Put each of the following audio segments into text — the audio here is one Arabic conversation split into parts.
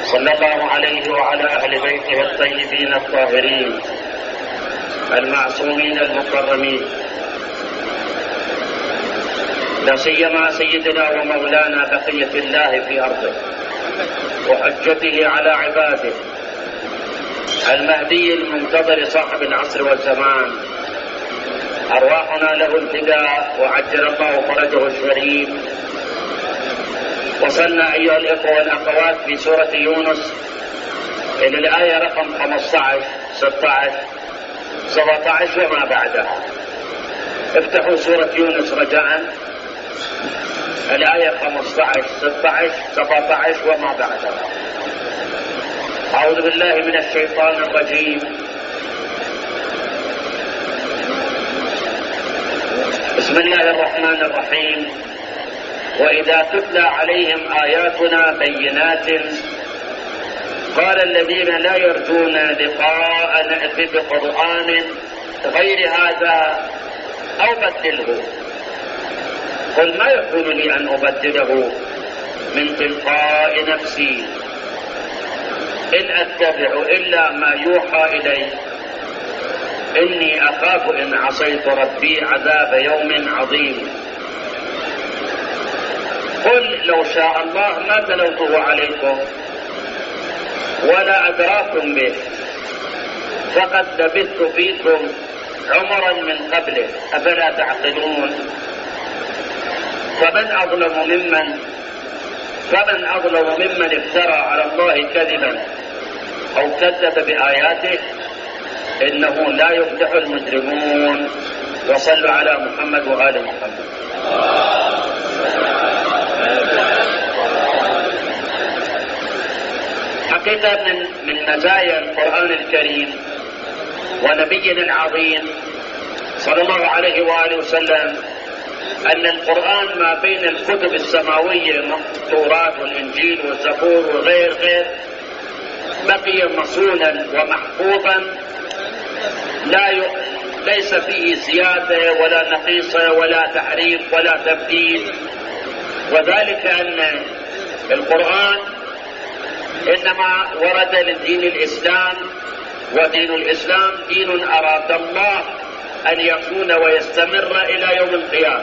صلى الله عليه وعلى أهل بيته الطيبين الطاهرين المعصومين المكرمين، لا سيما سيدنا ومولانا بقية الله في أرضه وحجته على عباده المهدي المنتظر صاحب العصر والزمان، أرواحنا له الفداء وعجل الله فرجه الشريف. وصلنا أيها الإخوة والأخوات في سورة يونس إلى الآية رقم 15 16 17 وما بعدها. افتحوا سورة يونس رجاء، الآية 15 16 17 وما بعدها. أعوذ بالله من الشيطان الرجيم. بسم الله الرحمن الرحيم. وإذا تتلى عليهم آياتنا بينات قال الذين لا يرجون لقاء نأتي بقرآن غير هذا أو بدله. قل ما يكون لي أن أبدله من تلقاء نفسي إن أتبع إلا ما يوحى إلي إني أخاف إن عصيت ربي عذاب يوم عظيم. قل لو شاء الله ما تلوته عليكم ولا أدراكم به فقد لبثت فيكم عمرا من قبله أفلا تعقلون. فمن أظلم ممن افترى على الله كذبا أو كذب بآياته إنه لا يفلح المجرمون. وصلوا على محمد وآل محمد. حقيقة من مزايا القرآن الكريم ونبينا العظيم صلى الله عليه وآله وسلم أن القرآن ما بين الكتب السماوية التوراة والإنجيل والزبور وغير بقي مصونا ومحفوظا ليس فيه زيادة ولا نقيصة ولا تحريف ولا تبديل. وذلك أن القرآن إنما ورد لدين الإسلام، ودين الإسلام دين أراد الله أن يكون ويستمر إلى يوم القيامة.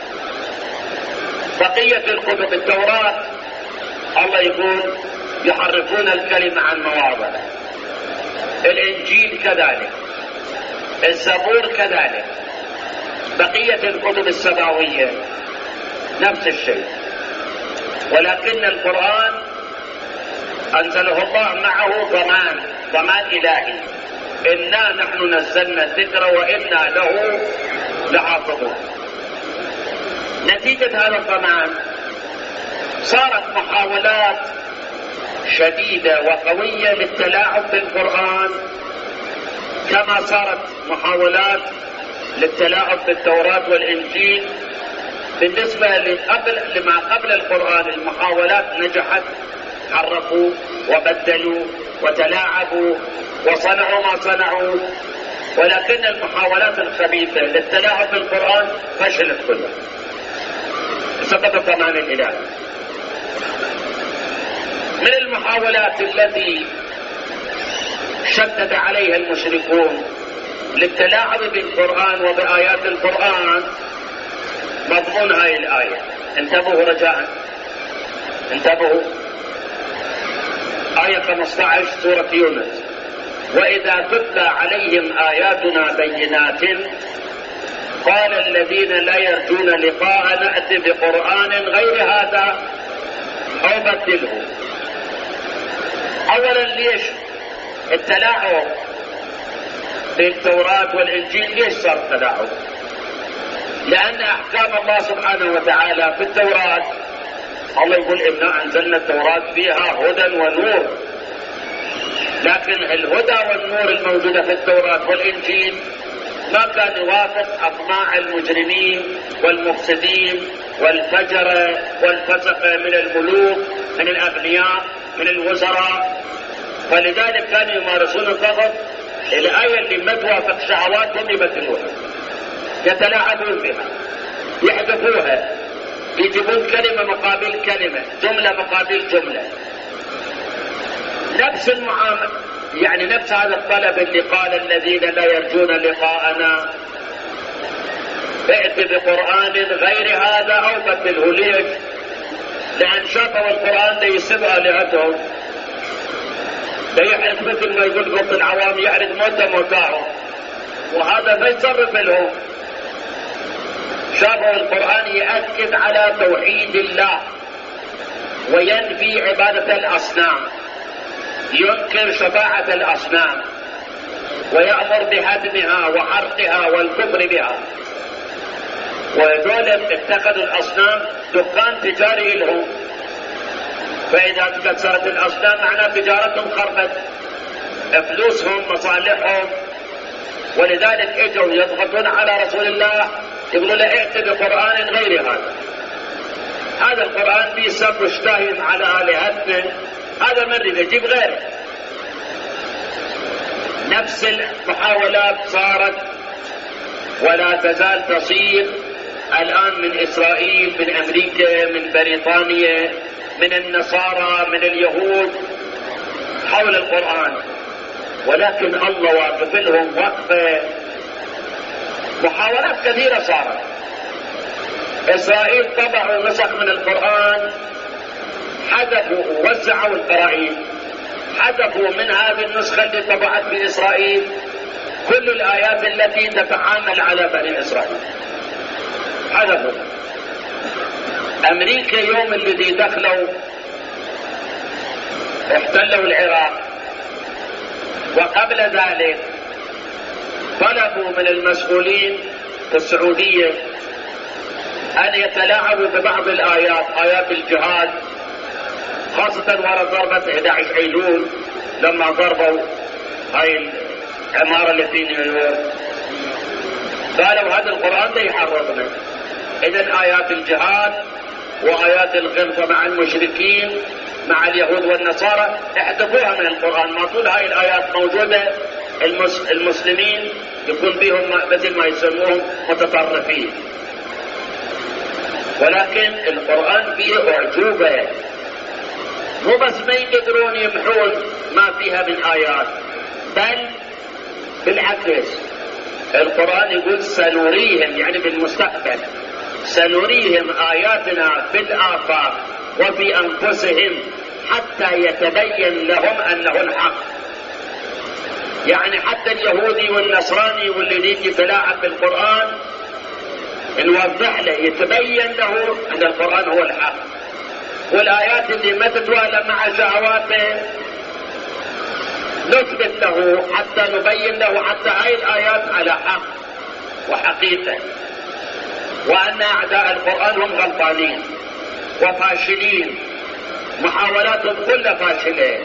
بقية الكتب التوراة الله يقول يحرفون الكلمة عن مواضعه، الإنجيل كذلك، الزبور كذلك، بقية الكتب السماوية نفس الشيء. ولكن القرآن أنزله الله معه ضمان إلهي، إنا نحن نزلنا الذكر وإنا له لحافظون. نتيجة هذا الضمان صارت محاولات شديدة وقوية للتلاعب بالقرآن، كما صارت محاولات للتلاعب بالتوراة والإنجيل. بالنسبة لما قبل القرآن المحاولات نجحت، حرفوا وبدلوا وتلاعبوا وصنعوا ما صنعوا، ولكن المحاولات الخبيثة للتلاعب بالقرآن فشلت كلها بسبب الضمان الإلهي. من المحاولات التي شدد عليها المشركون للتلاعب بالقرآن وبآيات القرآن مضمون هذه الآية. انتبهوا رجاء، انتبهوا. آية 15 سورة يونس. وإذا تتلى عليهم آياتنا بينات قال الذين لا يرجون لقاء نأتي بقرآن غير هذا أو بدله. أولا ليش التلاعب بالتوراة والإنجيل؟ ليش صار التلاعب؟ لأن أحكام الله سبحانه وتعالى في التوراة الله يقول إنا أنزلنا التوراة فيها هدى ونور، لكن الهدى والنور الموجودة في التوراة والإنجيل ما كان يوافق أطماع المجرمين والمفسدين والفجرة والفسقة من الملوك، من الأغنياء، من الوزراء. فلذلك كانوا يمارسون الضغط. الآية اللي ما توافق شهواتهم يبدلوها، يتلاعبون بها، يحذفوها، يجيبون كلمة مقابل كلمة، جملة مقابل جملة. نفس المعاملة، يعني نفس هذا الطلب اللي قال الذين لا يرجون لقاءنا ائت بقرآن غير هذا أو بدله. ليش؟ لأن شافوا القرآن ده يسب آلهتهم، ده يحرق مثل ما يقول قط العوام يحرق موتاهم، وهذا ما يصرف لهم. شافوا القرآن يأكد على توحيد الله وينفي عبادة الأصنام، ينكر شفاعة الأصنام ويأمر بهدمها وحرقها والكفر بها. وهذول اتخذوا الأصنام دكان تجاري لهم، فإذا كسرت الأصنام معناه تجارتهم خربت، فلوسهم مصالحهم. ولذلك اجوا يضغطون على رسول الله يقولوا له ائت بقرآن غير هذا. هذا القرآن فيه سب واشتهم على آلهتنا، هذا مرة يجيب غيره. نفس المحاولات صارت ولا تزال تصير الآن من إسرائيل، من أمريكا، من بريطانيا، من النصارى، من اليهود حول القرآن. ولكن الله واقف لهم وقفة. محاولات كثيرة صارت. إسرائيل طبعوا نسخ من القرآن، حذفوا ووزعوا القرائن، حذفوا من هذه النسخة اللي طبعت في إسرائيل كل الآيات التي تتعامل على بني إسرائيل، حذفوا. أمريكا يوم الذي دخلوا احتلوا العراق، وقبل ذلك طلبوا من المسؤولين في السعودية أن يتلاعبوا ببعض الآيات، آيات الجهاد، خاصة وراء ضربة 11 أيلول لما ضربوا هاي العمارة اللي في نيويورك. قالوا هذا القرآن ده يحرضنا. إذن آيات الجهاد وآيات الغلظة مع المشركين مع اليهود والنصارى احذفوها من القرآن. ما طول هاي الآيات موجودة المسلمين يكون بهم مثل ما يسموهم متطرفين. ولكن القرآن فيه أعجوبة، مو بس ما يقدرون يمحون ما فيها من آيات، بل بالعكس القرآن يقول سنريهم، يعني بالمستقبل سنريهم آياتنا في الآفاق وفي أنفسهم حتى يتبين لهم أنه الحق. يعني حتى اليهودي والنصراني والذي يتلاعب بالقرآن نوضح له، يتبين له أن القرآن هو الحق، والآيات اللي ما تتوالى مع شهواته نثبت له حتى نبين له حتى هاي الآيات على حق وحقيقة، وأن أعداء القرآن هم غلطانين وفاشلين، محاولاتهم كلها فاشلة.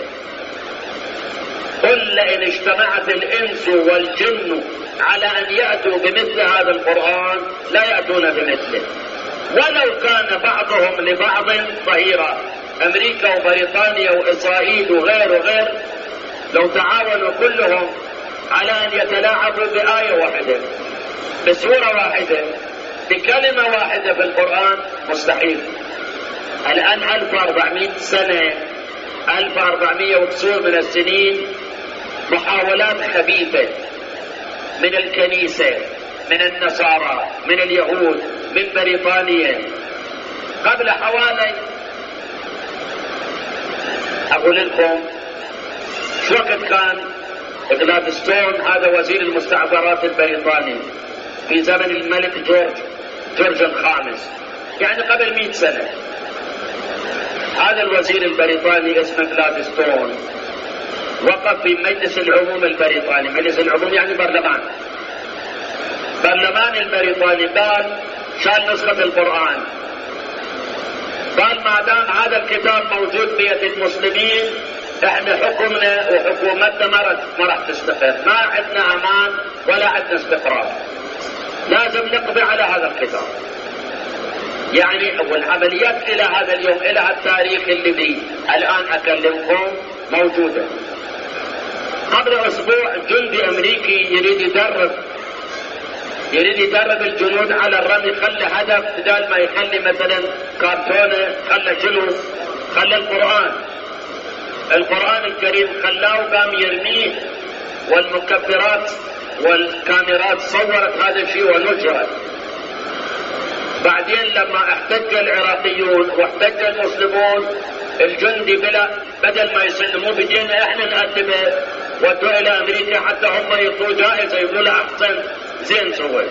قل لئن اجتمعت الإنس والجن على أن يأتوا بمثل هذا القرآن لا يأتون بمثله ولو كان بعضهم لبعض ظهيرا. أمريكا وبريطانيا وإسرائيل وغير لو تعاونوا كلهم على أن يتلاعبوا بآية واحدة، بسورة واحدة، بكلمة واحدة في القرآن، مستحيل. الآن 1400 سنة، 1400 وكسور من السنين، محاولات خبيثة من الكنيسة، من النصارى، من اليهود، من بريطانيا. قبل حوالي أقول لكم شو وقت كان غلادستون هذا وزير المستعمرات البريطاني في زمن الملك جورج الخامس، يعني قبل 100 سنة. هذا الوزير البريطاني اسمه غلادستون وقف في مجلس العموم البريطاني. مجلس العموم يعني برلمان البريطاني. قال شال نسخة القرآن، قال ما دام هذا الكتاب موجود بيد المسلمين احنا حكمنا وحكومتنا ما راح تستقر، ما عندنا امان ولا عندنا استقرار، لازم نقضي على هذا الكتاب. يعني والعمليات الى هذا اليوم، الى التاريخ الذي الان اكلمكم موجودة. قبل اسبوع جندي امريكي يريد يدرب الجنود على الرمي، خلى هدف بدال ما يخلي مثلا كرتونة، خلى القرآن. القرآن الكريم خلاه وقام يرميه، والمكبرات والكاميرات صورت هذا الشيء ونشرت. بعدين لما احتج العراقيون واحتج المسلمون، الجندي بدل ما يسلموه بدينا احنا نأدبه، ودوا الى امريكا حتى هم يعطوه جائزة، يقولوا له احسن زين سويت.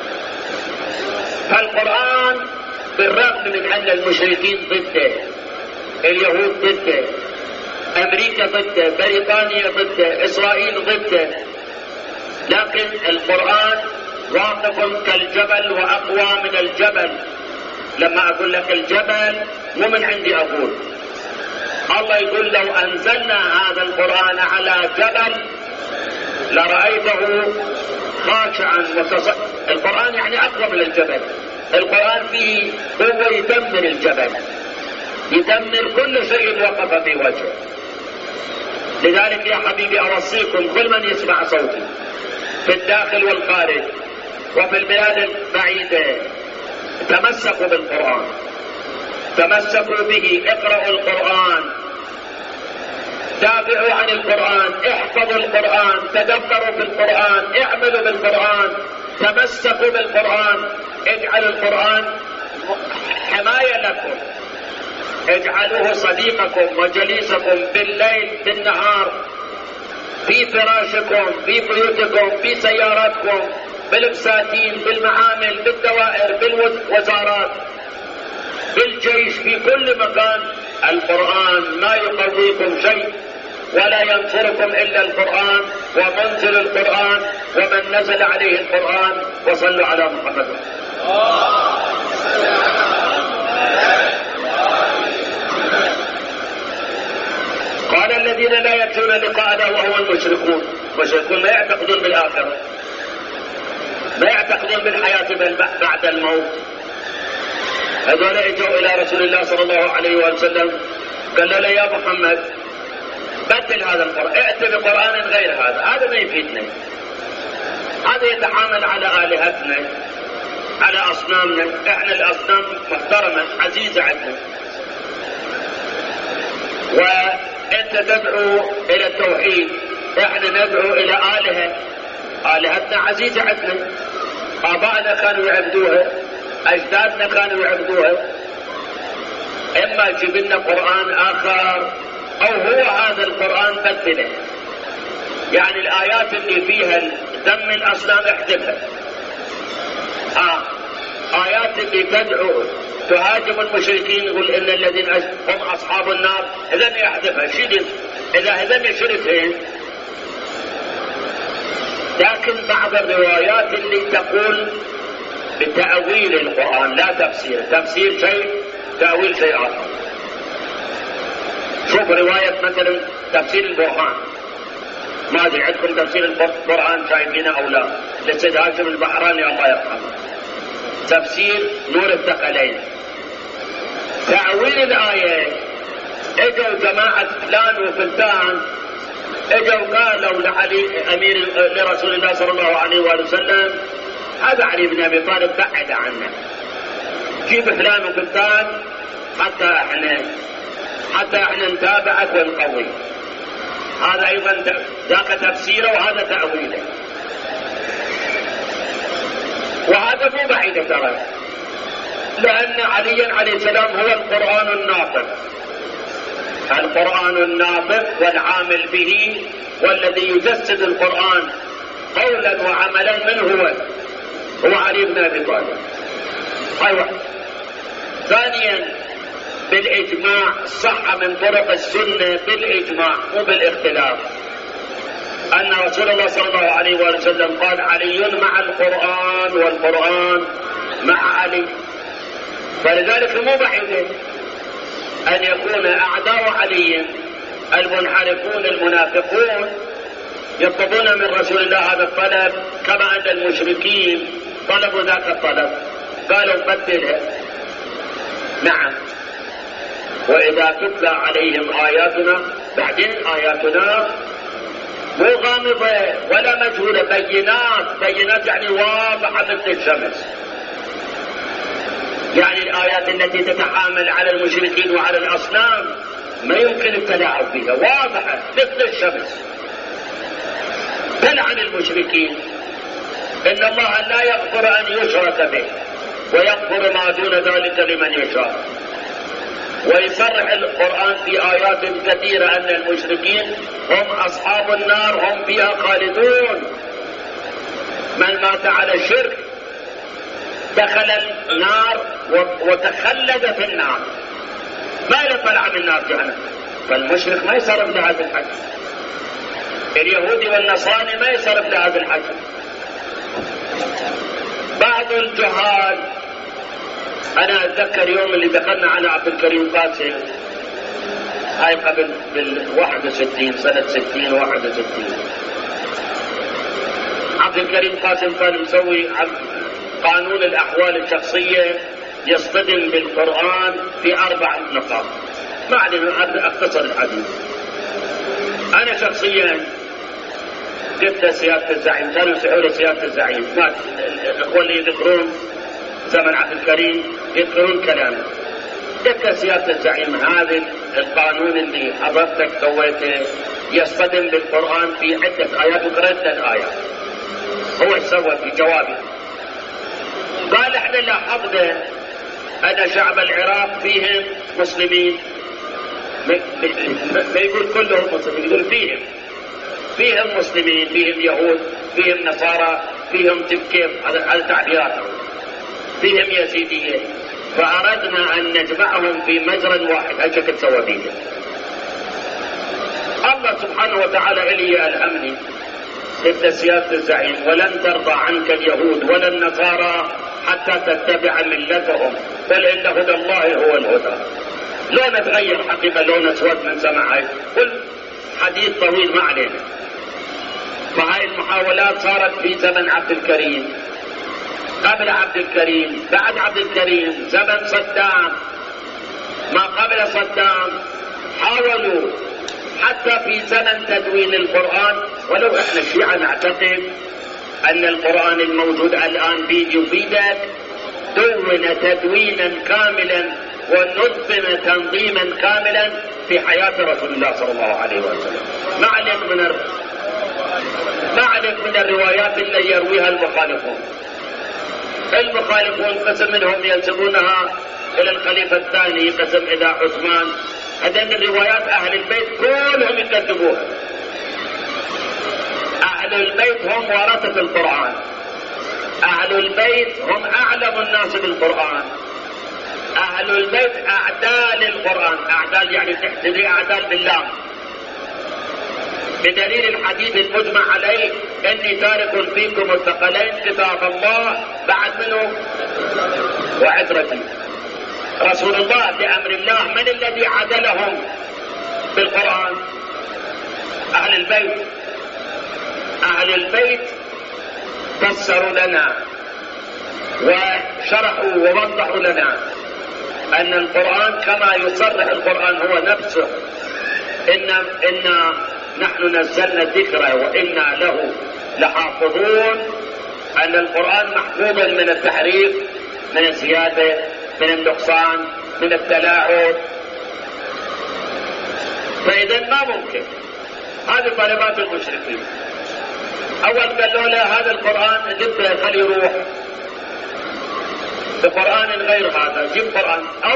فالقرآن بالرغم من ان المشركين ضده، اليهود ضده، امريكا ضده، بريطانيا ضده، اسرائيل ضده، لكن القرآن واقف كالجبل واقوى من الجبل. لما اقول لك الجبل مو من عندي اقول، الله يقول لو انزلنا هذا القرآن على جبل لرأيته خاشعا القرآن يعني اقوى من الجبل. القرآن فيه قوة يدمر الجبل، يدمر كل شيء وقف في وجهه. لذلك يا حبيبي اوصيكم كل من يسمع صوتي في الداخل والخارج وفي البلاد البعيدة، تمسكوا بالقرآن، تمسكوا به، اقرأوا القرآن، دافعوا عن القرآن، احفظوا القرآن، تدبروا في القرآن، اعملوا بالقرآن، تمسكوا بالقرآن، اجعلوا القرآن حماية لكم، اجعلوه صديقكم وجليسكم بالليل بالنهار، في فراشكم، في بيوتكم، في سياراتكم، بالبساتين، بالمعامل، بالدوائر، بالوزارات، بالجيش، في كل مكان. القرآن ما يقويكم شيء ولا ينصركم إلا القرآن ومنزل القرآن ومن نزل عليه القرآن. وصلوا على محمد. قال الذين لا يرجون لقاءنا وهو المشركون. المشركون ما يعتقدون بالآخرة، ما يعتقدون بالحياة بعد الموت. هذول اجوا الى رسول الله صلى الله عليه وسلم، قال له يا محمد بدل هذا القرآن، ائت بقرآن غير هذا ما يفيدنا، هذا يتحامل على آلهتنا، على أصنامنا. احنا الأصنام محترمة عزيزة عندنا، وانت تدعو الى التوحيد، احنا ندعو الى آلهة، آلهتنا عزيزة عندنا، آبائنا كانوا يعبدوها، أجدادنا كانوا يعبدوها. إما جيب لنا قرآن آخر أو هو هذا القرآن بدله، يعني الآيات اللي فيها ذم الأصنام احذفها، آيات اللي تدعو تهاجم المشركين يقول إن الذين هم أصحاب النار إذن يحذفها، شيل إذا إذن يشركين. لكن بعض الروايات اللي تقول بتأويل القرآن لا تفسير، تفسير شيء تأويل شيء آخر. شوف رواية مثلا تفسير البرهان، ما أدري عندكم تفسير القرآن شايفينه أو لا، للسيد هاشم البحراني الله يرحمه، تفسير نور الثقلين. تأويل الآية اجوا جماعة فلان وفلان، اجوا قالوا لعلي امير لرسول الله صلى الله عليه وآله وسلم هذا علي بن ابي طالب بعد عنه، جيب فلان وفلان حتى احنا نتابعك ونقوي. هذا ايضا ذاك تفسيره وهذا تأويله، وهذا مو بعيد ترى، لان عليا عليه السلام هو القرآن الناطق، القرآن الناطق والعامل به، والذي يجسد القرآن قولا وعملا من هو علي بن ابي طالب. هاي واحد. ثانيا بالاجماع، صح من طرق السنة بالاجماع مو بالاختلاف، ان رسول الله صلى الله عليه وسلم قال علي مع القرآن والقرآن مع علي. فلذلك مو بعيد ان يكون اعداء علي المنحرفون المنافقون يطلبون من رسول الله هذا الطلب، كما ان المشركين طلبوا ذاك الطلب، قالوا بدلها. نعم، واذا تتلى عليهم اياتنا، بعدين اياتنا مو غامضة ولا مجهولة، بينات يعني واضحة مثل الشمس. يعني الآيات التي تتحامل على المشركين وعلى الأصنام ما يمكن التلاعب فيها، واضحة مثل الشمس. تلعن المشركين إن الله لا يغفر أن يشرك به ويغفر ما دون ذلك لمن يشاء. ويصرح القرآن في آيات كثيرة أن المشركين هم أصحاب النار، هم فيها خالدون. من مات على الشرك دخل النار وتخلد في النار، ما يطلع من النار جهنم. فالمشرك ما يصرف لهذا الحج، اليهودي والنصراني ما يصرف لهذا الحج. بعض الجهال، أنا أتذكر يوم اللي دخلنا على عبد الكريم قاسم، هاي قبل 61 سنة 60 61. عبد الكريم قاسم كان مسوي قانون الأحوال الشخصية يصطدم بالقرآن في 4 نقاط. ما علينا أختصر الحديث. أنا شخصيا قلت سيادة الزعيم، كانوا يسحوا سيادة الزعيم، الأخوة اللي يذكرون زمن عبد الكريم يذكرون كلامه. قلت سيادة الزعيم هذا القانون اللي حضرتك سويته يصطدم بالقرآن في عدة آيات، وقرأت الآيات. هو سوى في جوابه قال احنا لاحظنا ان شعب العراق فيهم مسلمين، ما يقول كلهم مسلمين، يقول فيهم مسلمين، فيهم يهود، فيهم نصارى، فيهم كيف على تعبيراتهم، فيهم يزيدية. فأردنا أن نجمعهم في مجرى واحد. هالشكل سوى فيه الله سبحانه وتعالى. إلي ألهمني قلت سيادة الزعيم ولن ترضى عنك اليهود ولا النصارى حتى تتبع ملتهم، بل إن هدى الله هو الهدى. لو نتغير حقيقة، لو نسود من سماعي، كل حديث طويل ما علينا. فهاي المحاولات صارت في زمن عبد الكريم، قبل عبد الكريم، بعد عبد الكريم، زمن صدام، ما قبل صدام. حاولوا حتى في زمن تدوين القرآن، ولو احنا الشيعة نعتقد ان القرآن الموجود الان فيديو فيدك دون تدوينا كاملا ونظم تنظيما كاملا في حياة رسول الله صلى الله عليه وسلم. ما عليك من الروايات اللي يرويها المخالفون قسم منهم ينسبونها الى الخليفة الثاني، قسم الى عثمان. هذين الروايات اهل البيت كلهم يكذبوها. اهل البيت هم ورثة القرآن، اهل البيت هم اعلم الناس بالقرآن، اهل البيت اعدال القرآن. اعدال يعني تحتذي اعدال بالله، بدليل الحديث المجمع عليه اني تارك فيكم الثقلين كتاب الله بعد منه وعترتي. رسول الله بأمر الله من الذي عدلهم بالقرآن؟ أهل البيت. أهل البيت فسروا لنا وشرحوا ووضحوا لنا أن القرآن كما يصرح القرآن هو نفسه إن نحن نزلنا الذكر وإنا له لحافظون، أن القرآن محفوظ من التحريف، من الزيادة، من النقصان، من التلاعب. فإذا ما ممكن. هذه طلبات المشركين. أول قالوا له هذا القرآن جبته خليه يروح بقرآن غير هذا، جيب قرآن أو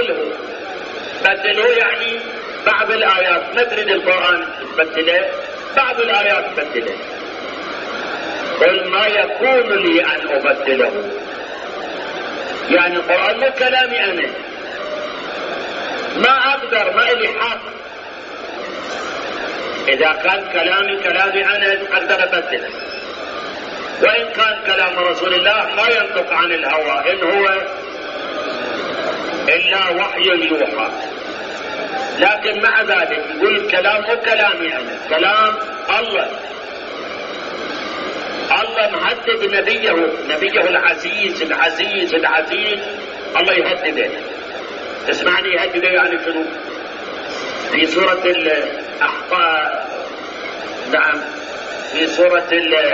بدله يعني بعض الآيات ما تريد القرآن تبدله، بعض الآيات تبدله. قل ما يكون لي أن أبدله، يعني القرآن مو كلامي أنا، ما أقدر، ما إلي حق. إذا كان كلامي أنا أقدر أبدله، وإن كان كلام رسول الله ما ينطق عن الهوى، إن هو إلا وحي يوحى. لكن مع ذلك يقول الكلام مو كلامي أنا، كلام الله. الله مهدد نبيه العزيز العزيز العزيز، الله يهدده. اسمعني يهدده يعني شنو؟ في سورة الأحقاف، نعم في سورة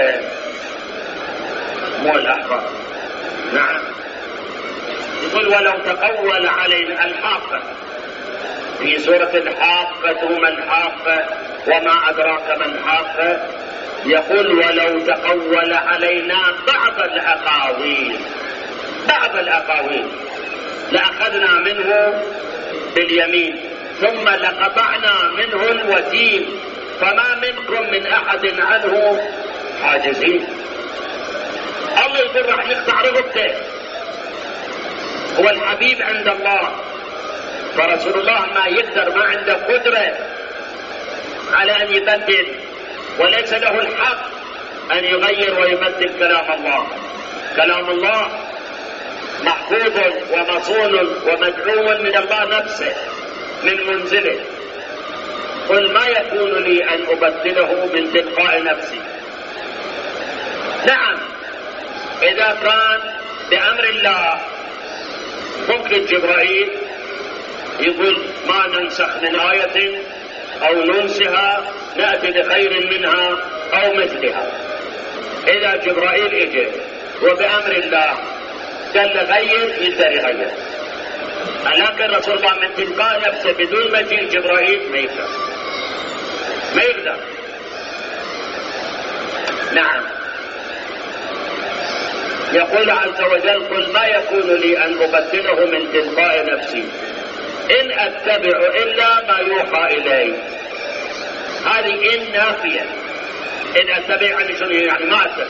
مو الأحقاف، نعم يقول ولو تقول علينا الحاقة في سورة الحاقة ما الحاقة وما أدراك ما الحاقة، يقول ولو تقول علينا بعض الأقاويل لأخذنا منه باليمين ثم لقطعنا منه الوتين فما منكم من أحد عنه حاجزين. الله يقول راح يقطع رقبته، هو الحبيب عند الله، فرسول الله ما يقدر، ما عنده قدرة على أن يبدل، وليس له الحق أن يغير ويبدل كلام الله. كلام الله محفوظ ومصون ومدعوم من الله نفسه من منزله. قل ما يكون لي أن أبدله من تلقاء نفسي. نعم إذا كان بأمر الله ممكن جبرائيل يقول ما ننسخ من آية أو ننسها نأتي بخير منها أو مثلها. إذا جبرائيل إجى وبأمر الله قال غير يقدر يغير، لكن رسول الله من تلقاء نفسه بدون مجيء جبرائيل ما يقدر. نعم يقول عز وجل قل ما يكون لي أن أبدله من تلقاء نفسي إن أتبع إلا ما يوحى إلي. هذه إن نافية. إن أتبع يعني شنو؟ يعني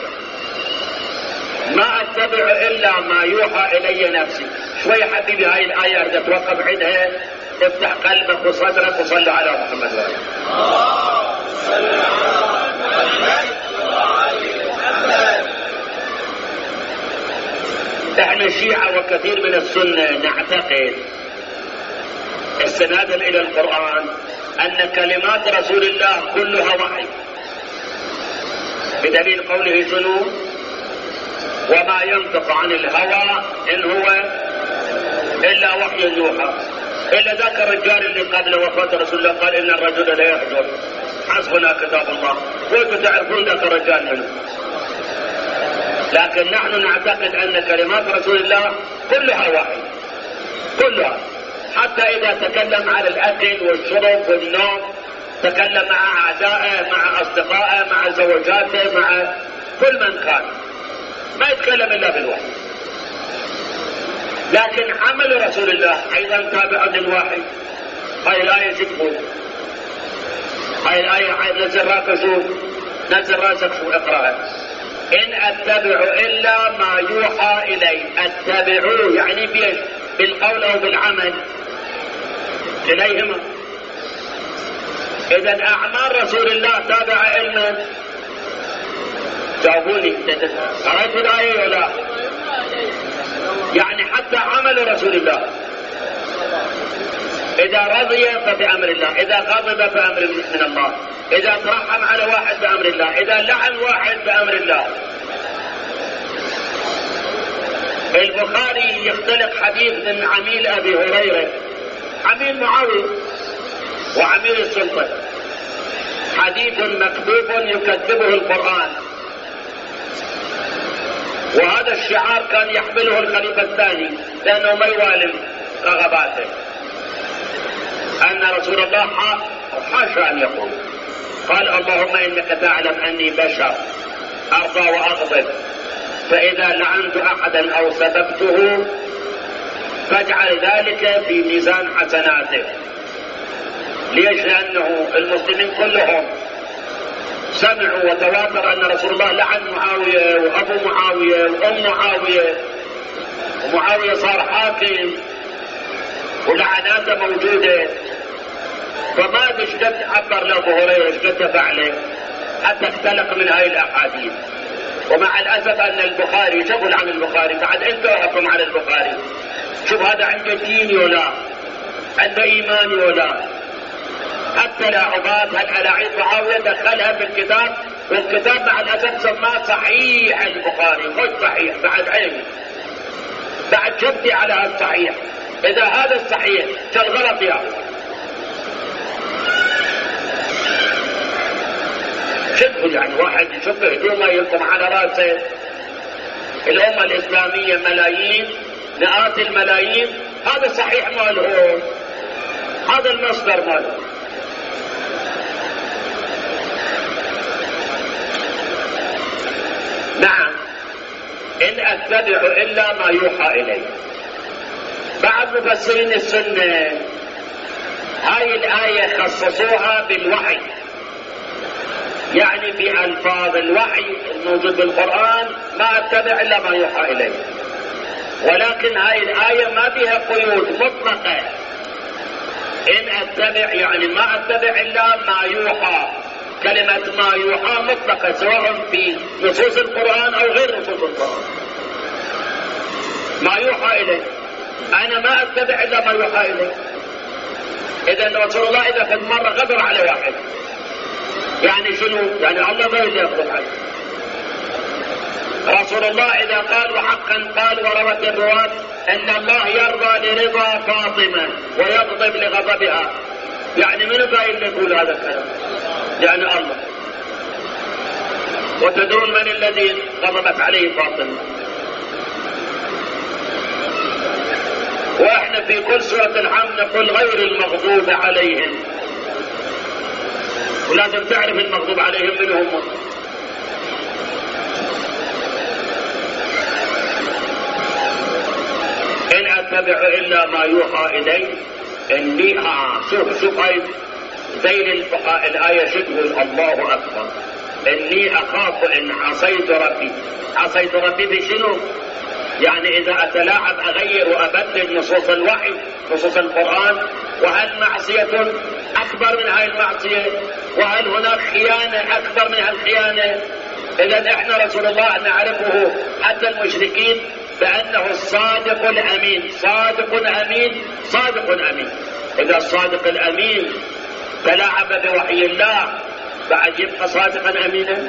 ما أتبع إلا ما يوحى إلي نفسي. شوي حبيبي هاي الآية إذا توقف عندها افتح قلبك وصدرك وصل على محمد وعلى احنا الشيعة وكثير من السنة نعتقد استنادا إلى القرآن أن كلمات رسول الله كلها وحي، بدليل قوله شنو؟ وما ينطق عن الهوى إن هو إلا وحي يوحى. إلا ذاك الرجال اللي قبل وفاة رسول الله قال إن الرجل لا يحجر حسبنا كتاب الله، وانتم تعرفون ذاك الرجال منه. لكن نحن نعتقد أن كلمات رسول الله كلها وحي، كلها، حتى إذا تكلم على الأكل والشرب والنوم تكلم مع أعدائه مع أصدقائه مع زوجاته مع كل من كان، ما يتكلم إلا بالوحي. لكن عمل رسول الله أيضا تابع للوحي. هاي الآية شوفوا، هاي الآية نزل راسك شوف، نزل راسك شوف اقرأها. إن أتبع إلا ما يوحى إلي. أتبعوا يعني بيش؟ بالقول أو بالعمل إليهما. إذا أعمال رسول الله تابعة إلنا. جاوبوني، قرأت الآية ولا؟ يعني حتى عمل رسول الله إذا رضي فبأمر الله، إذا غضب فأمر من الله، إذا ترحم على واحد بأمر الله، إذا لعن واحد بأمر الله. البخاري يختلق حديث من عميل أبي هريرة، عميل معاوية وعميل السلطة، حديث مكتوب يكذبه القرآن، وهذا الشعار كان يحمله الخليفة الثاني لأنه ما يوالم رغباته، أن رسول الله حاشا أن يقول قال اللهم إنك تعلم أني بشر أرضى وأغضب، فإذا لعنت أحدا أو سببته فاجعل ذلك في ميزان حسناته. ليش؟ لأنه المسلمين كلهم سمعوا وتواتر أن رسول الله لعن معاوية وأبو معاوية وأم معاوية، ومعاوية صار حاكم ولعناته موجودة، فما ادري ايش قد عبر له ابو هريره، ايش قد دفع له حتى اختلق من هاي الاحاديث. ومع الاسف ان البخاري، شوفوا عن البخاري بعد انتوا حكم على البخاري، شوف هذا عنده دين ولا عنده ايمان ولا، حتى لاعبات هالالاعيب معاويه دخلها في الكتاب، والكتاب مع الاسف سماه صحيح البخاري، مش صحيح بعد علم، بعد شفتي على هالصحيح. اذا هذا الصحيح كالغلط يا شبه، يعني واحد يشوف هدومه يلقم على راسه. الأمة الإسلامية ملايين، مئات الملايين، هذا صحيح مالهم، هذا المصدر ماله. نعم، إن أتبع إلا ما يوحى إلي. بعض مفسرين السنة هاي الآية خصصوها بالوحي، يعني في ألفاظ الوحي الموجود بالقرآن ما أتبع إلا ما يوحى إلي. ولكن هاي الآية ما فيها قيود مطلقة، إن أتبع يعني ما أتبع إلا ما يوحى. كلمة ما يوحى مطلقة سواء في نصوص القرآن أو غير نصوص القرآن. ما يوحى إلي، أنا ما أتبع إلا ما يوحى إلي. إذا رسول الله إذا في مرة غدر على واحد، يعني شنو؟ يعني الله ما يقدر يغضب عليه. رسول الله إذا قال وحقا قال وروت الرواة أن الله يرضى لرضا فاطمة ويغضب لغضبها، يعني من قايل يقول هذا الكلام؟ يعني الله. وتدرون من الذي غضبت عليه فاطمة؟ واحنا في كل سورة الحمد نقول غير المغضوب عليهم، ولازم تعرف المغضوب عليهم من هم. إن أتبع إلا ما يوحى إلي إني شوف هاي زين الفقهاء الآية شدوا الله أكبر. إني أخاف إن عصيت ربي. عصيت ربي بشنو؟ يعني إذا أتلاعب أغير وأبدل نصوص الوحي نصوص القرآن، وهل معصية أكبر من هاي المعصية؟ وهل هناك خيانة أكبر من هالخيانة؟ إذا إحنا رسول الله نعرفه حتى المشركين بأنه الصادق الأمين. صادق أمين صادق أمين. إذا الصادق الأمين تلاعب بوحي الله بعد يبقى صادقا أمينا؟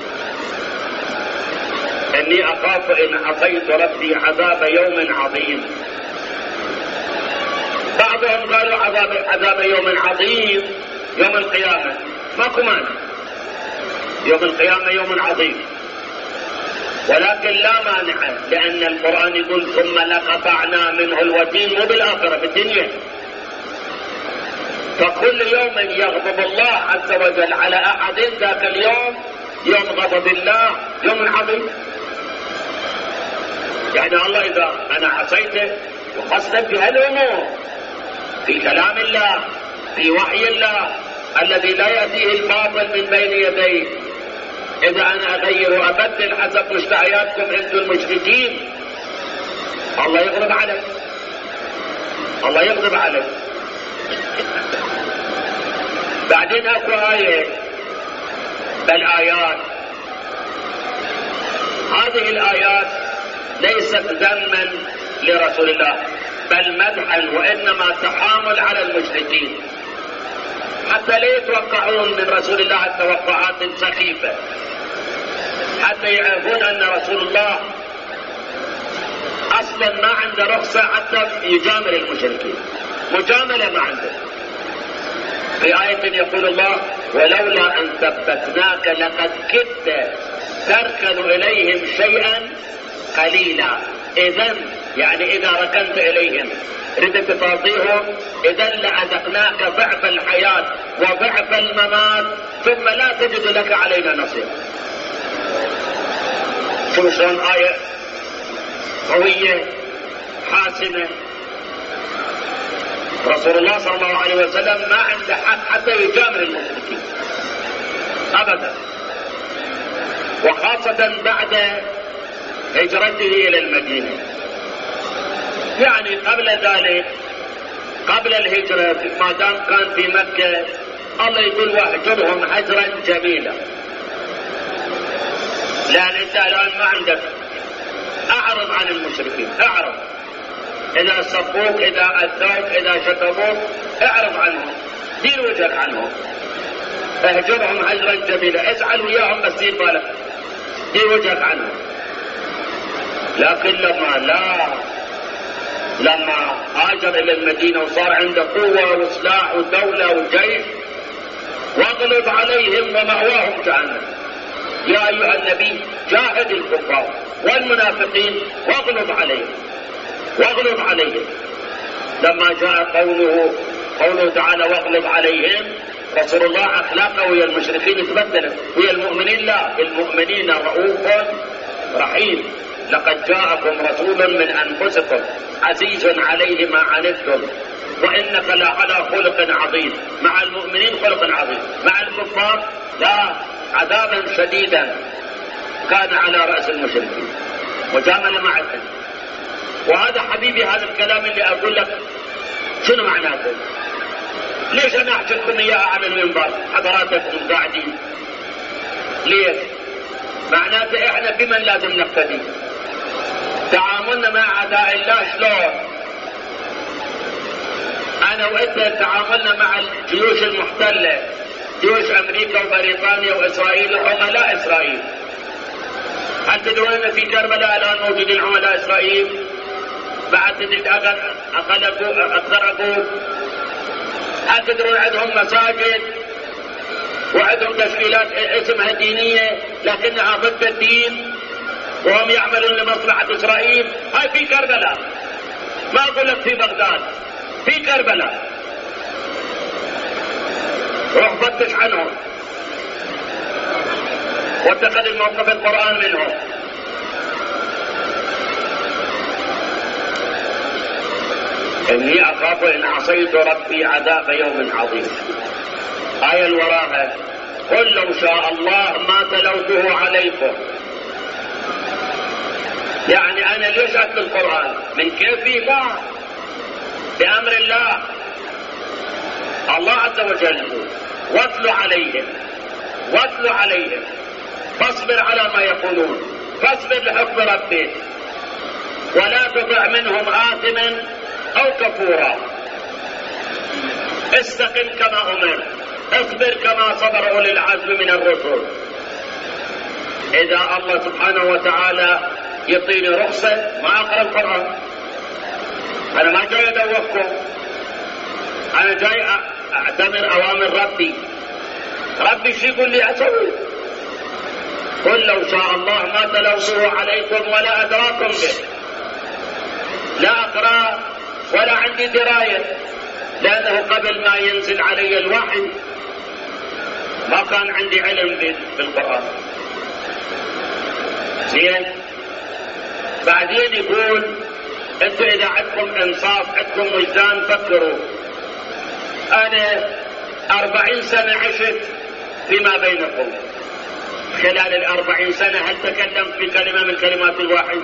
إني أخاف إن عصيت ربي عذاب يوم عظيم. بعضهم قالوا عذاب يوم عظيم يوم القيامة، ماكو مانع، يوم القيامة يوم عظيم، ولكن لا مانع، لأن القرآن يقول ثم لقطعنا منه الوتين، مو بالآخرة بالدنيا. فكل يوم يغضب الله عز وجل على أحد ذاك اليوم يوم غضب الله يوم عظيم. يعني الله إذا أنا عصيته وقصدت بهالأمور في كلام الله في وحي الله الذي لا يأتيه الباطل من بين يديه، إذا أنا أغير وأبدل حسب مشتهياتكم أنتم المشركين، الله يغضب عليك، الله يغضب عليك. بعدين أكو آية بالآيات، هذه الآيات ليست ذما لرسول الله بل مدحا، وإنما تحامل على المشركين حتى لا يتوقعون من رسول الله التوقعات السخيفة، حتى يعرفون أن رسول الله أصلا ما عنده رخصة حتى يجامل المشركين، مجاملة ما عنده. في آية يقول الله ولولا أن ثبتناك لقد كدت تركن إليهم شيئا قليلا. إذن يعني إذا ركنت إليهم ردت تفاضيهم إذن لأذقناك ضعف الحياة وضعف الممات ثم لا تجد لك علينا نصير. شو شلون آية قوية حاسمة. رسول الله صلى الله عليه وسلم ما عنده حق حتى يجامل المشركين أبدا، وخاصة بعد هجرته إلى المدينة. يعني قبل ذلك قبل الهجرة ما دام كان في مكة الله يقول واهجرهم هجرا جميلا، لأن أنت الآن ما عندك، أعرض عن المشركين، أعرض، إذا صفوك إذا أذوك إذا شتموك اعرض عنهم، دير وجهك عنهم، اهجرهم هجرا جميلا، ازعل وياهم بس دير بالك، دير وجهك عنهم. لكن لما هاجر إلى المدينة وصار عنده قوة وسلاح ودولة وجيش، واغلب عليهم ومأواهم جهنم. يا أيها النبي جاهد الكفار والمنافقين واغلب عليهم، واغلب عليهم. لما جاء قوله قوله تعالى واغلظ عليهم، رسول الله أخلاقه ويا المشركين تبدلت، ويا المؤمنين لا، المؤمنين رؤوف رحيم. لقد جاءكم رسول من أنفسكم عزيز عليه ما عنتم وإنك لعلى خلق عظيم. مع المؤمنين خلق عظيم، مع الكفار لا، عذابا شديدا كان على رأس المشركين وجامل معهم. وهذا حبيبي هذا الكلام اللي أقول لك شنو معناته؟ ليش أنا أحكي لكم إياها على المنبر حضراتكم قاعدين؟ ليش؟ معناته إحنا بمن لازم نقتدي؟ تعاملنا مع أعداء الله شلون؟ أنا وأنت تعاملنا مع الجيوش المحتلة، جيوش أمريكا وبريطانيا وإسرائيل وعملاء إسرائيل. هل تدرون أن في كربلاء الآن موجودين عملاء إسرائيل؟ بعد اخترقوا. هل تدرون عندهم مساجد وعندهم تشكيلات اسمها دينية لكنها ضد الدين وهم يعملون لمصلحة إسرائيل؟ هاي في كربلاء، ما أقول لك في بغداد، في كربلاء. روح فتش عنهم واتخذ الموقف القرآن منهم. إني أخاف إن عصيت ربي عذاب يوم عظيم. آية الوراها قل لو شاء الله ما تلوته عليكم. يعني أنا ليش أتلو القرآن؟ من كيفي؟ لا، بأمر الله. الله عز وجل واتلو عليهم فاصبر على ما يقولون، فاصبر لحكم ربك ولا تطع منهم آثما أو كفورا، استقم كما أمر، اصبر كما صبر أولي العزم من الرسل. إذا الله سبحانه وتعالى يعطيني رخصة ما أقرأ القرآن. أنا ما جاي أدوخكم، أنا جاي أعتمر أوامر ربي. ربي شو يقول لي أسوي؟ قل لو شاء الله ما تلوته عليكم ولا أدراكم به. لا أقرأ ولا عندي دراية، لأنه قبل ما ينزل علي الوحي ما كان عندي علم بالقرآن. زين، بعدين يقول انتوا اذا عندكم انصاف عندكم وجدان فكروا. انا 40 سنة عشت فيما بينكم، خلال 40 سنة هل تكلمت بكلمة من كلمات الوحي؟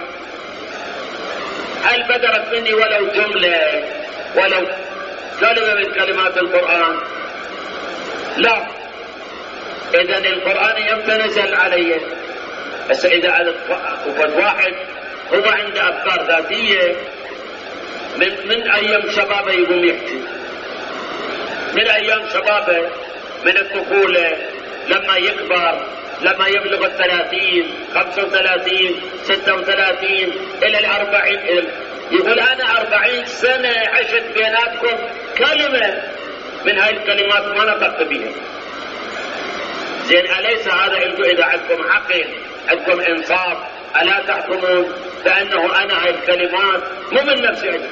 هل بدرت مني ولو جملة ولو كلمة من كلمات القرآن؟ لا. اذا القرآن يمتى نزل علي؟ بس اذا واحد هو عنده افكار ذاتية من ايام شبابه يقوم يحكي، من ايام شبابه من الطفولة لما يكبر، لما يبلغ 30 35 36 الى 40 يقول انا 40 سنة عشت بيناتكم، كلمة من هاي الكلمات ما نطقت بها. زين، أليس هذا انتم اذا عندكم عقل عندكم انصاف ألا تحكمون بأنه أنا هاي الكلمات مو من نفسي عندي؟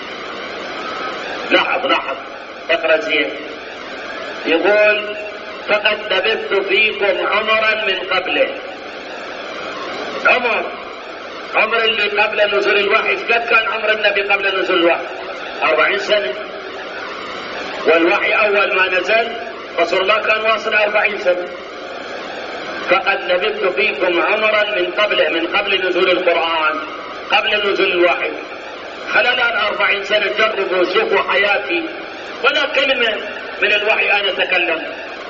لاحظ اقرأ زين. يقول فقد لبثت فيكم عمرا من قبله. عمر اللي قبل نزول الوحي، قد كان عمر النبي قبل نزول الوحي 40 سنة، والوحي أول ما نزل رسول الله كان واصل 40 سنة. فقد لبثت فيكم عمرا من قبله، من قبل نزول القرآن، قبل نزول الوحي. خلال 40 سنة جربوا شوفوا حياتي ولا كلمة من الوحي أنا أتكلم.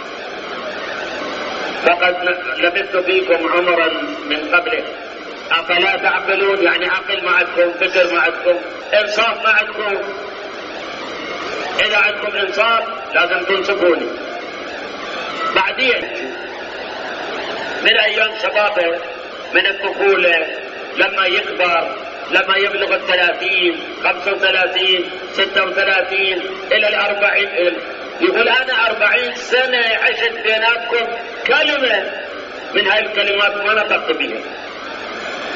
فقد لبثت فيكم عمرا من قبله أفلا تعقلون؟ يعني عقل ما عندكم، فكر ما عندكم، إنصاف ما عندكم. إذا عندكم إنصاف لازم تنصفوني. بعدين من أيام شبابه من الطفولة لما يكبر، لما يبلغ 30 35 36 إلى 40 يقول أنا 40 سنة عشت بيناتكم، كلمة من هاي الكلمات ما نطقت بها.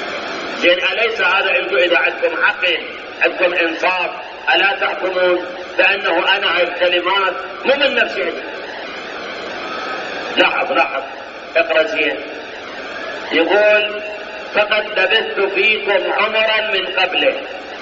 زين، أليس هذا أنتم إذا عندكم عقل عندكم إنصاف ألا تحكمون بأنه أنا هاي الكلمات مو من نفسي. لاحظ اقرأ زين. يقول فقد لبثت فيكم عمرا من قبله.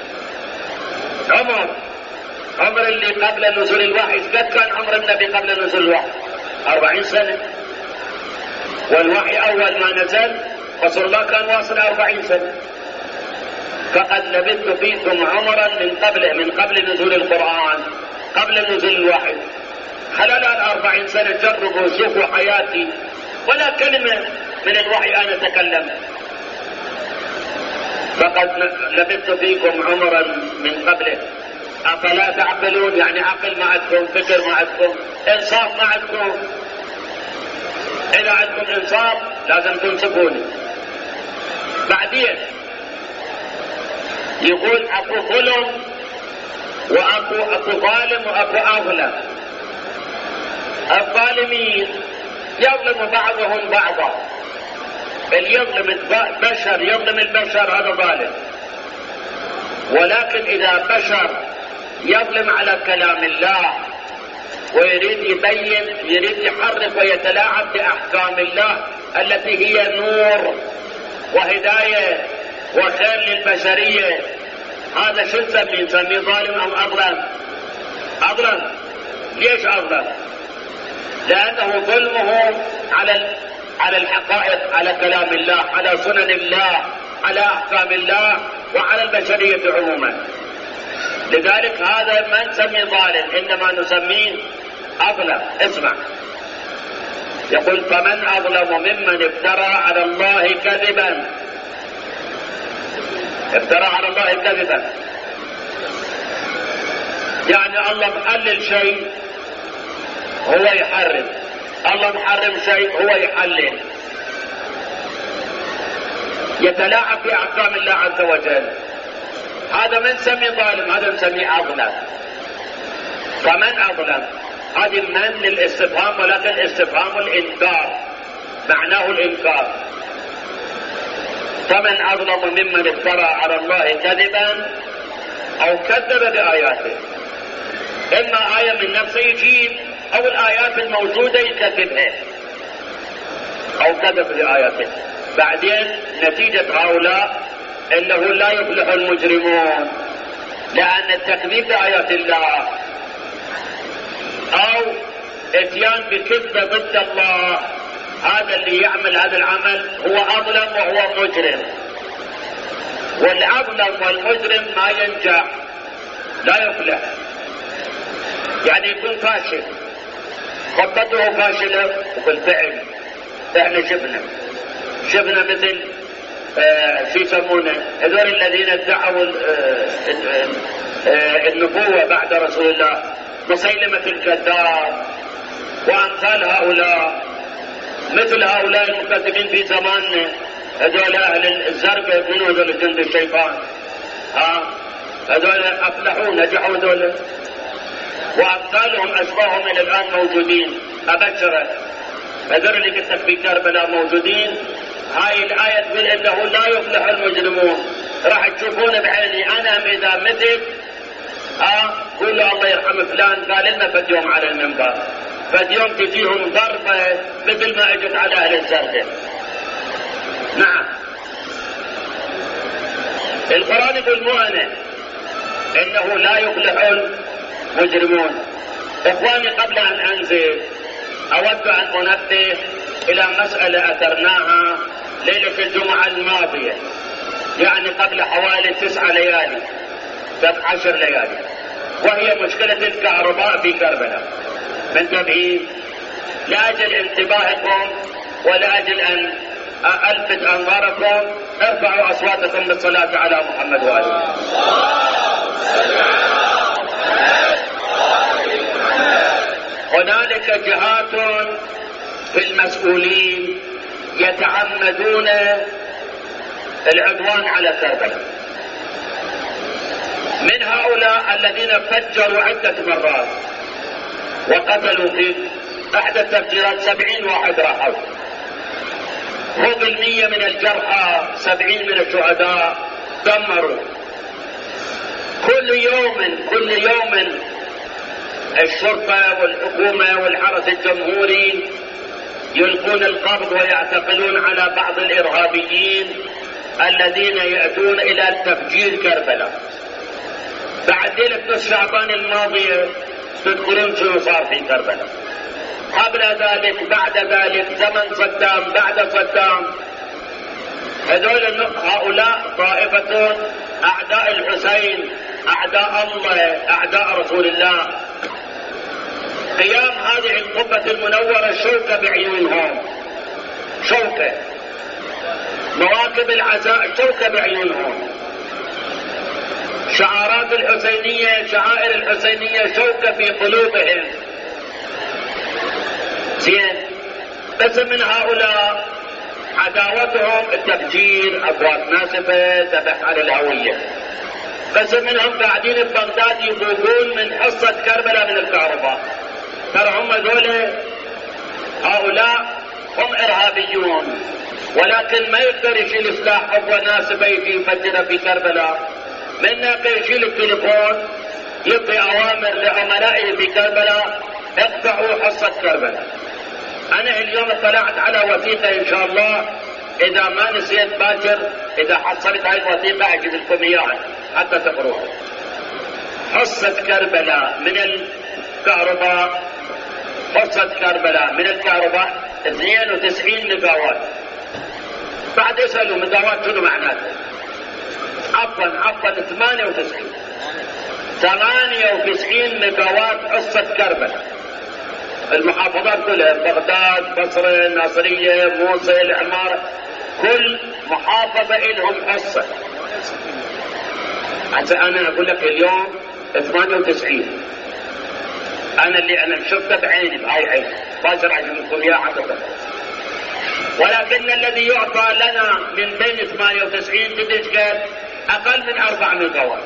عمر اللي قبل نزول الوحي، قد كان عمر النبي قبل نزول الوحي 40 سنة، والوحي أول ما نزل رسول الله كان واصل 40 سنة. فقد لبثت فيكم عمرا من قبله، من قبل نزول القرآن، قبل نزول الوحي. خلال 40 سنة جربوا شوفوا حياتي ولا كلمة من الوحي أنا تكلمت. فقد لبثت فيكم عمرا من قبله أفلا تعقلون، يعني عقل ما عندكم، فكر ما عندكم، إنصاف ما عندكم. إذا عندكم إنصاف لازم تنصفوني. بعدين يقول أكو ظلم وأكو ظالم وأكو أظلم. الظالمين يظلم بعضهم بعضا، اللي يظلم البشر يظلم البشر هذا ظالم. ولكن إذا بشر يظلم على كلام الله ويريد يبين، يريد يحرف ويتلاعب بأحكام الله التي هي نور وهداية وخير للبشرية، هذا شو نسميه ظالم أو أظلم؟ أظلم. ليش أظلم؟ لأنه ظلمه على الحقائق، على كلام الله، على سنن الله، على أحكام الله وعلى البشرية عموما. لذلك هذا ما نسميه ظالم، إنما نسميه أظلم. اسمع، يقول فمن أظلم ممن افترى على الله كذبا. افترى على الله كذبا يعني الله محلل شيء هو يحرم، الله محرم شيء هو يحلل، يتلاعب في أحكام الله عز وجل. هذا من نسميه ظالم، هذا نسميه أظلم. فمن أظلم هذه من للاستفهام، ولكن استفهام الإنكار، معناه الإنكار. فمن أظلم ممن افترى على الله كذبا أو كذب بآياته. إما آية من نفسه يجيب، أو الآيات الموجودة يكذبها، أو كذب بآياته. بعدين نتيجة هؤلاء إنه لا يفلح المجرمون، لأن التكذيب بآيات الله أو اتيان بكذبة ضد الله، هذا اللي يعمل هذا العمل هو أظلم وهو مجرم. والأظلم والمجرم ما ينجح، لا يفلح، يعني يكون فاشل، خطته فاشلة. وبالفعل احنا شفنا مثل شو يسمونه هذول الذين ادعوا النبوة بعد رسول الله، مسيلمة الكذاب وأمثال هؤلاء، مثل هؤلاء المكذبين في زماننا، هذول أهل الزرقاء، من هذول جند الشيطان، هذول أفلحوا نجحوا هذول، وأمثالهم أشباههم إلى الآن موجودين أبشرة. هذول اللي قلت لك في كربلاء موجودين. هاي الآية تقول إنه لا يفلح المجرمون. راح تشوفون بعيني أنا إذا متت قولوا الله يرحم فلان قال لنا فد يوم على المنبر، فد يوم تجيهم ضربة مثل ما اجت على أهل الزرقاء. نعم، القرآن يقول مو أنا، إنه لا يفلح المجرمون. إخواني، قبل أن أنزل أود أن أنبه إلى مسألة أثرناها ليلة الجمعة الماضية، يعني قبل حوالي 9 ليالي 10 ليالي، وهي مشكلة الكهرباء في كربلاء. منتبهين؟ لأجل انتباهكم ولأجل أن ألفت أنظاركم، ارفعوا أصواتكم بالصلاة على محمد وآله. هنالك جهات في المسؤولين يتعمدون العدوان على كربلاء، من هؤلاء الذين فجروا عدة مرات وقتلوا في احدى التفجيرات 70 واحد راحوا، فوق 100 من الجرحى، 70 من الشهداء دمروا. كل يوم الشرطة والحكومة والحرس الجمهوري يلقون القبض ويعتقلون على بعض الإرهابيين الذين يأتون إلى تفجير كربلاء. بعد ليلة نصف شعبان الماضية تذكرون شنو صار في كربلاء. قبل ذلك بعد ذلك زمن صدام بعد صدام، هؤلاء طائفة أعداء الحسين، أعداء الله، أعداء رسول الله. قيام هذه القبة المنورة شوكة بعيونهم، شوكة. مواكب العزاء شوكة بعيونهم. شعارات الحسينية، شعائر الحسينية شوكة في قلوبهم. زين، بس من هؤلاء عداوتهم التفجير، أبواب ناسفة، ذبح على الهوية. بس منهم قاعدين ببغداد يذوقون من حصة كربلاء من الكهرباء. ترى هم ذولا هؤلاء هم إرهابيون، ولكن ما يقدر يشيل سلاح أبوة ناسفة يجي يفجرها في كربلاء. منه يشيل التليفون يعطي أوامر لعملائه في كربلاء اقطعوا حصة كربلاء. أنا اليوم اطلعت على وثيقة إن شاء الله، إذا ما نسيت باكر، إذا حصلت هاي الوثيقة أجيب لكم إياها حتى تقروها. حصة كربلاء من الكهرباء، حصة كربلاء من الكهرباء 92 ميجاوات. بعد اسألوا ميجاوات شنو معناته؟ عفوا 98 ميجاوات حصة كربلاء. المحافظات كلها بغداد، بصرة، الناصرية، موصل، العمارة، كل محافظة لهم حصة. حتى أنا أقول لك اليوم 98 أنا شفته بعيني بهاي عين، باكر أجيبكم إياه حتى. ولكن الذي يعطى لنا من بين 98 تدري أقل من 4 ميجاوات.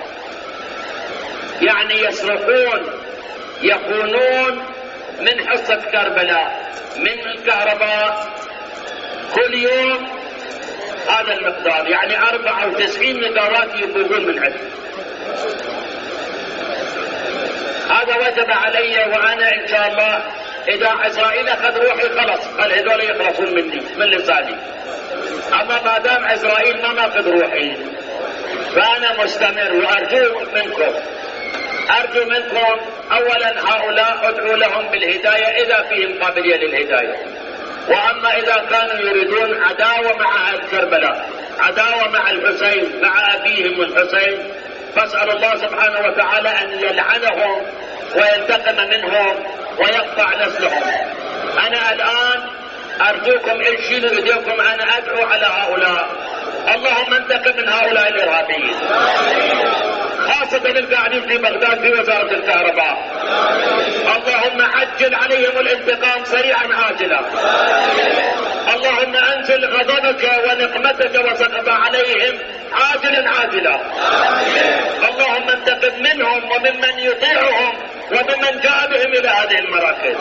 يعني يسرقون، يخونون من حصة كربلاء من الكهرباء كل يوم هذا المقدار، يعني 94 ميجاوات يفوقون من عندي. هذا وجب علي، وأنا إن شاء الله إذا عزرائيل أخذ روحي خلص، قال هذول يخلصون مني من لساني. أما ما دام عزرائيل ما ماخذ روحي فأنا مستمر. أرجو منكم أولا هؤلاء أدعو لهم بالهداية إذا فيهم قابلية للهداية. وأما إذا كانوا يريدون عداوة مع أهل كربلاء، عداوة مع الحسين، مع أبيهم الحسين، فاسأل الله سبحانه وتعالى أن يلعنهم وينتقم منهم ويقطع نسلهم. أنا الآن أرجوكم ارشدوا إيديكم، أنا أدعو على هؤلاء. اللهم انتقم من هؤلاء الإرهابيين، خاصة القاعدين في بغداد في وزارة الكهرباء. اللهم عجل عليهم الانتقام سريعا عاجلا. اللهم انزل غضبك ونقمتك وسخط عليهم عاجلا عاجلا. اللهم انتقم منهم وممن يطيعهم وممن جاء بهم الى هذه المراكز.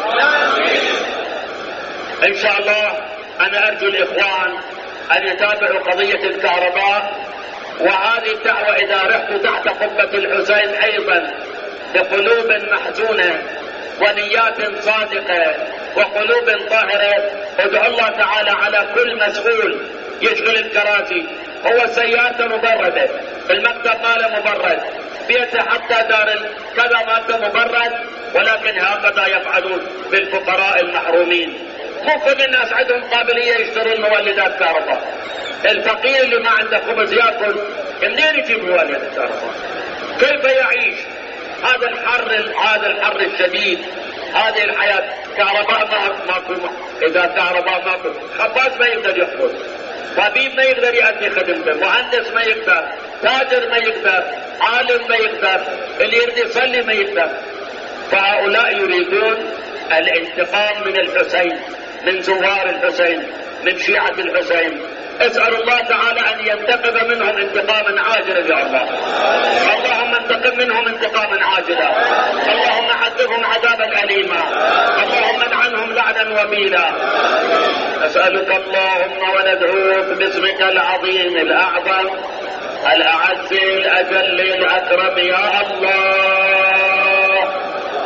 ان شاء الله انا ارجو الاخوان ان يتابعوا قضية الكهرباء، وهذه الدعوة إذا رحت تحت قبة الحسين أيضا بقلوب محزونة ونيات صادقة وقلوب طاهرة، ادعو الله تعالى على كل مسؤول يشغل الكراسي. هو سيارته مبردة، المكتب ماله مبرد، بيته حتى دار كذا ماله مبرد، ولكن هكذا يفعلون بالفقراء المحرومين. مو كل الناس عندهم قابلية يشترون مولدات كهرباء. الفقير اللي ما عنده خبز ياكل منين يجيب مولد الكهرباء؟ كيف يعيش؟ هذا الحر الشديد، هذه الحياة. كهرباء ماكو، اذا كهرباء ماكو خباز ما يقدر يحفظ، طبيب ما يقدر يؤدي خدمته، مهندس ما يقدر، تاجر ما يقدر، عالم ما يقدر، اللي يريد يصلي ما يقدر. فهؤلاء يريدون الانتقام من الحسين، من زوار الحسين، من شيعة الحسين. اسأل الله تعالى ان ينتقم منهم انتقاما عاجلا يا الله. اللهم انتقم منهم انتقاما عاجلا. اللهم عذبهم عذابا أليما. اللهم لعنهم لعنا وبيلا. اسألك اللهم وندعوك باسمك العظيم الاعظم الاعز الاجل الاكرم يا الله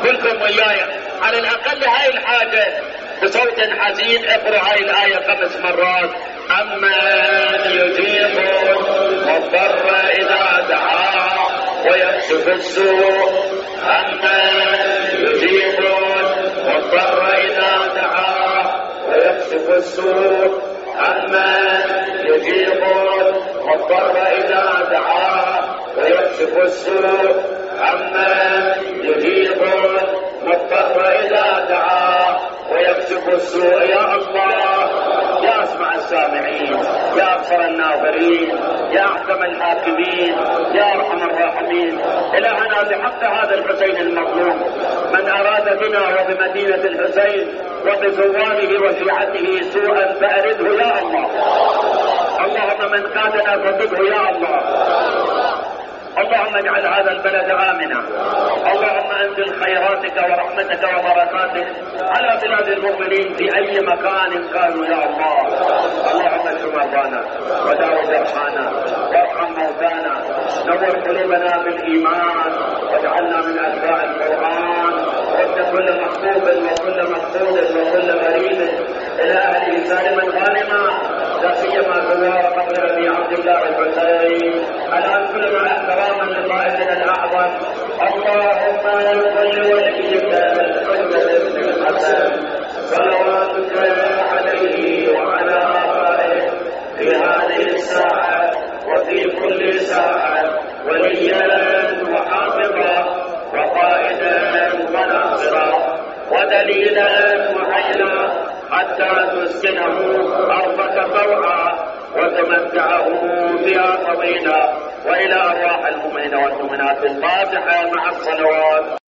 كلكم وياي على الاقل هاي الحاجة بصوت حزين اقرأ هاي الآية 5 مرات. أمن يجيب المضطر إذا دعاه ويكشف السوء. أمن يجيب المضطر إذا دعاه ويكشف السوء. أمن يجيب المضطر إذا دعاه ويكشف السوء. أمن يجيب المضطر إذا دعاه ويكشف السوء. يا الله يا اسمع السامعين، يا اكثر الناظرين، يا احكم الحاكمين، يا ارحم الراحمين، الهنا بحق هذا الحسين المظلوم من اراد بنا وبمدينة الحسين وبزواره وشيعته سوءا فارده يا الله. اللهم من كادنا فضده يا الله. اللهم اجعل هذا البلد آمنا. اللهم انزل خيراتك ورحمتك وبركاتك على بلاد المؤمنين في اي مكان كانوا يا الله. اللهم اشف مرضانا وداو جرحانا وارحم موتانا، نور قلوبنا بالايمان واجعلنا من اتباع القران، رد كل محبوب وكل مقصود وكل غريب الى اهله سالما غانما، لا سيما زوار قبر ابي عبد الله الحسين. الان كلنا احتراما لقائدنا الاعظم. اللهم صل وليك الحجة بن الحسن صلواتك عليه وعلى آبائه في هذه الساعة وفي كل ساعة وليا وحافظا وقائدا وناصرا ودليلا وعينا حتى تسكنه أرضك طوعا وتمتعه بها طويلا. وإلى أرواح المؤمنين والمؤمنات الفاتحة مع الصلوات.